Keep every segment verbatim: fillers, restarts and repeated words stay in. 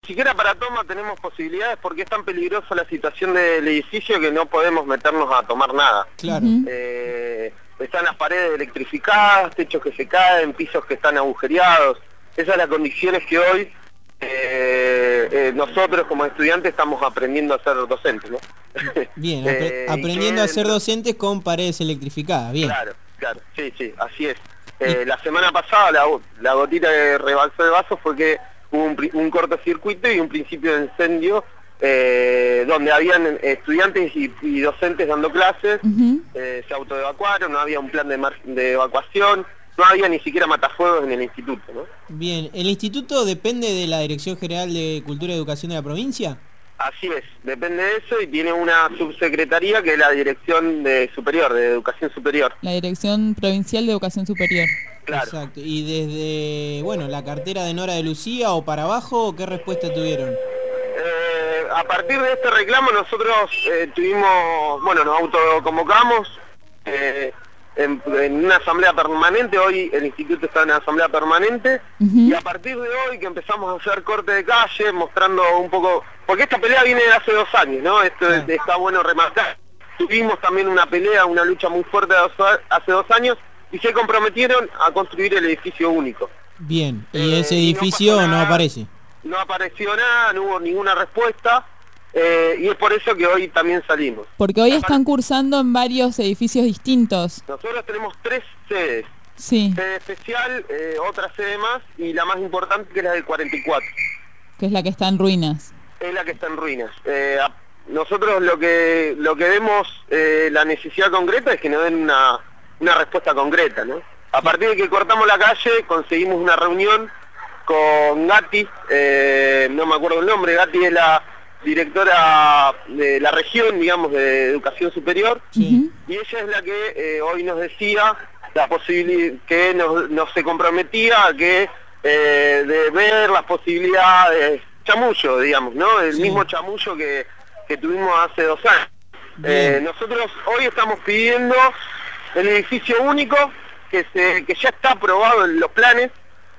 siquiera para toma tenemos posibilidades porque es tan peligrosa la situación del edificio que no podemos meternos a tomar nada. Claro. Eh, están las paredes electrificadas, techos que se caen, pisos que están agujereados. Esas son las condiciones que hoy eh, eh, nosotros como estudiantes estamos aprendiendo a ser docentes, ¿no? Bien, apre eh, aprendiendo que, a ser docentes con paredes electrificadas, bien. Claro, claro, sí, sí, así es. Eh, la semana pasada la, la gotita que rebalsó el vaso fue que hubo un, un cortocircuito y un principio de incendio eh, donde habían estudiantes y, y docentes dando clases, uh-huh. eh, se autoevacuaron, no había un plan de, de evacuación, no había ni siquiera matafuegos en el instituto, ¿no? Bien, ¿el instituto depende de la Dirección General de Cultura y Educación de la provincia? Así es, depende de eso y tiene una subsecretaría que es la Dirección de Superior, de Educación Superior. La Dirección Provincial de Educación Superior. Claro. Exacto, y desde, bueno, la cartera de Nora de Lucía o para abajo, ¿qué respuesta tuvieron? Eh, a partir de este reclamo nosotros eh, tuvimos, bueno, nos autoconvocamos eh, en, en una asamblea permanente, hoy el instituto está en asamblea permanente, uh-huh. y a partir de hoy que empezamos a hacer corte de calle, mostrando un poco, porque esta pelea viene de hace dos años, ¿no? Esto ah. está bueno remarcar. Tuvimos también una pelea, una lucha muy fuerte hace dos años, y se comprometieron a construir el edificio único. Bien, y ese eh, edificio y no, no aparece. No apareció nada, no hubo ninguna respuesta, eh, y es por eso que hoy también salimos. Porque hoy están cursando en varios edificios distintos. Nosotros tenemos tres sedes. Sí. Sede especial, eh, otra sede más, y la más importante que es la del cuarenta y cuatro. Que es la que está en ruinas. Es la que está en ruinas. Eh, a, nosotros lo que lo que vemos, eh, la necesidad concreta es que nos den una... una respuesta concreta, ¿no? A partir de que cortamos la calle, conseguimos una reunión con Gatti, eh, no me acuerdo el nombre, Gatti es la directora de la región, digamos, de Educación Superior, sí. y ella es la que eh, hoy nos decía la posibilidad, que nos, nos se comprometía a que eh, de ver las posibilidades, chamullo, digamos, ¿no? El sí. mismo chamullo que, que tuvimos hace dos años. Eh, nosotros hoy estamos pidiendo el edificio único, que se que ya está aprobado en los planes,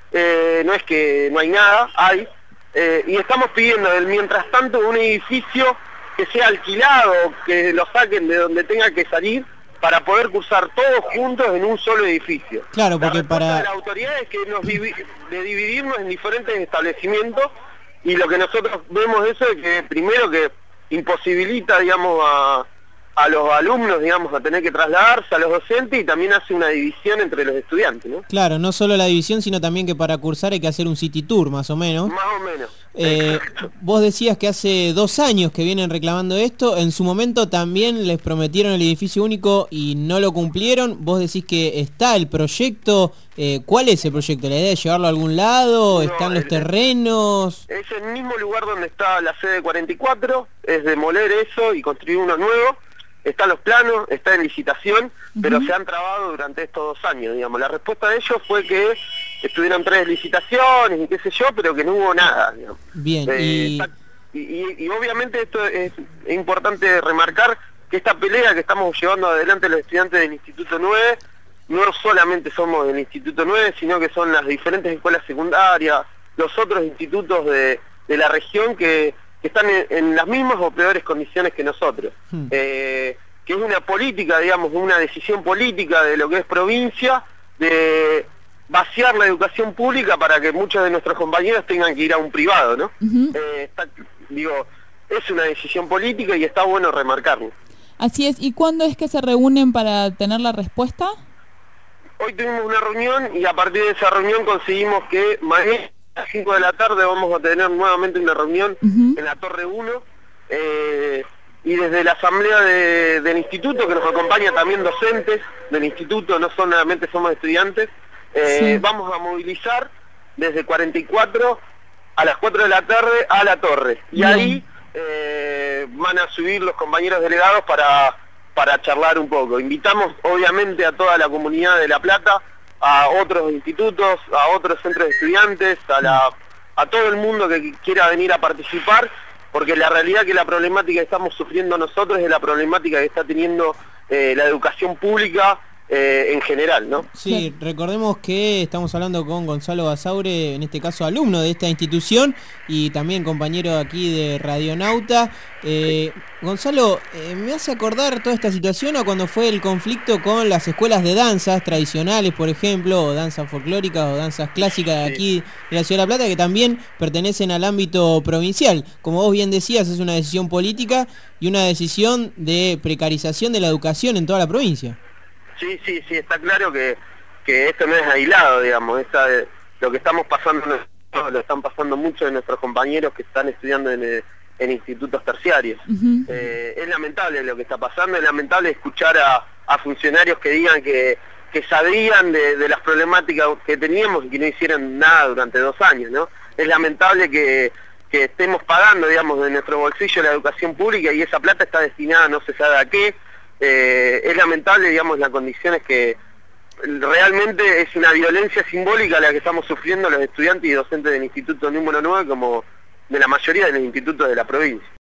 eh, no es que no hay nada, hay, eh, y estamos pidiendo del mientras tanto un edificio que sea alquilado, que lo saquen de donde tenga que salir, para poder cursar todos juntos en un solo edificio. Claro, porque la para... de la autoridad es que nos divi de dividirnos en diferentes establecimientos, y lo que nosotros vemos eso es que primero que imposibilita, digamos, a... a los alumnos, digamos, a tener que trasladarse, a los docentes, y también hace una división entre los estudiantes, ¿no? Claro, no solo la división, sino también que para cursar hay que hacer un city tour, más o menos. Más o menos. Eh, vos decías que hace dos años que vienen reclamando esto, en su momento también les prometieron el edificio único y no lo cumplieron. Vos decís que está el proyecto, eh, ¿cuál es el proyecto? ¿La idea de llevarlo a algún lado? No, ¿están los el, terrenos? Es el mismo lugar donde está la sede cuarenta y cuatro, es demoler eso y construir uno nuevo. Están los planos, está en licitación, uh-huh. pero se han trabado durante estos dos años, digamos. La respuesta de ellos fue que estuvieron tres licitaciones y qué sé yo, pero que no hubo nada, digamos. Bien, eh, y... Está, y, y... y obviamente esto es, es importante remarcar que esta pelea que estamos llevando adelante los estudiantes del Instituto nueve, no solamente somos del Instituto nueve, sino que son las diferentes escuelas secundarias, los otros institutos de, de la región que... que están en, en las mismas o peores condiciones que nosotros, hmm. eh, que es una política, digamos, una decisión política de lo que es provincia, de vaciar la educación pública para que muchos de nuestros compañeros tengan que ir a un privado, ¿no? Uh-huh. eh, está, digo, es una decisión política y está bueno remarcarlo. Así es, ¿y cuándo es que se reúnen para tener la respuesta? Hoy tuvimos una reunión y a partir de esa reunión conseguimos que mañana a las cinco de la tarde vamos a tener nuevamente una reunión uh-huh. en la Torre uno, eh, y desde la asamblea de, del instituto, que nos acompaña también docentes del instituto, no solamente somos estudiantes, eh, sí. vamos a movilizar desde cuarenta y cuatro a las cuatro de la tarde a la Torre, y Bien. ahí eh, van a subir los compañeros delegados para, para charlar un poco. Invitamos obviamente a toda la comunidad de La Plata, a otros institutos, a otros centros de estudiantes, a, la, a todo el mundo que quiera venir a participar, porque la realidad que la problemática que estamos sufriendo nosotros es la problemática que está teniendo eh, la educación pública eh, en general, ¿no? Sí, recordemos que estamos hablando con Gonzalo Basaure, en este caso alumno de esta institución y también compañero aquí de Radionauta. Eh, Gonzalo, eh, me hace acordar toda esta situación a cuando fue el conflicto con las escuelas de danzas tradicionales, por ejemplo, o danzas folclóricas o danzas clásicas de aquí de la Ciudad de La Plata, que también pertenecen al ámbito provincial. Como vos bien decías, es una decisión política y una decisión de precarización de la educación en toda la provincia. Sí, sí, sí, está claro que, que esto no es aislado, digamos, esta, lo que estamos pasando, lo están pasando muchos de nuestros compañeros que están estudiando en, en institutos terciarios. Uh-huh. eh, es lamentable lo que está pasando, es lamentable escuchar a, a funcionarios que digan que, que sabían de, de las problemáticas que teníamos y que no hicieron nada durante dos años, ¿no? Es lamentable que, que estemos pagando, digamos, de nuestro bolsillo la educación pública y esa plata está destinada no se sabe a qué. Eh, es lamentable, digamos, las condiciones que realmente es una violencia simbólica la que estamos sufriendo los estudiantes y docentes del Instituto número nueve como de la mayoría de los institutos de la provincia.